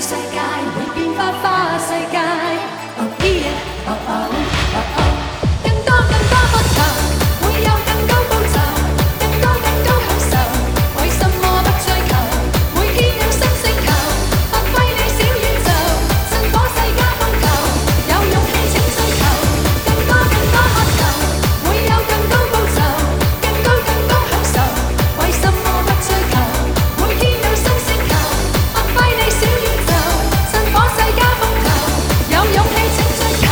世界會變花花世界。Oh yeah, oh oh oh oh， 更多不求，會有更高報酬，更高享受，為什麼不追求？每天有新星球，發揮你小宇宙，趁火世界風球，有勇氣請追求，更多不求，會有更高報酬，更高享受，為什麼不追求？每天有新星球，發揮你小宇宙，趁火世界風球，有勇氣請追求。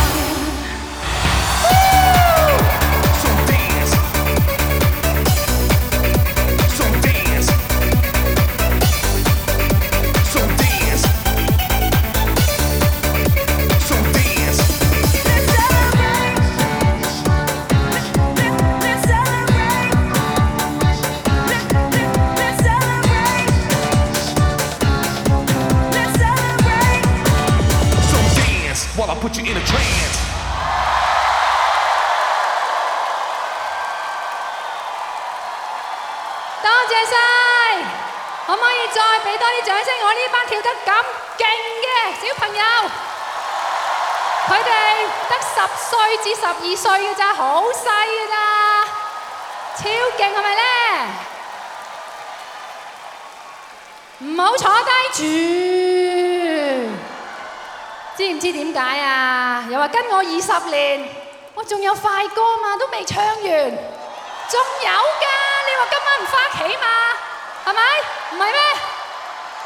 While I put you in a trance. 多謝晒，可唔可以再俾多啲掌聲？我呢班跳得咁勁嘅小朋友，佢哋得10歲至12歲嘅咋，好細嘅咋，超勁係咪呢？唔好坐低住，知唔知點解啊？又話跟我20年，我仲有快歌嘛，都未唱完，仲有㗎。你話今晚唔返屋企嘛？係咪？唔係咩？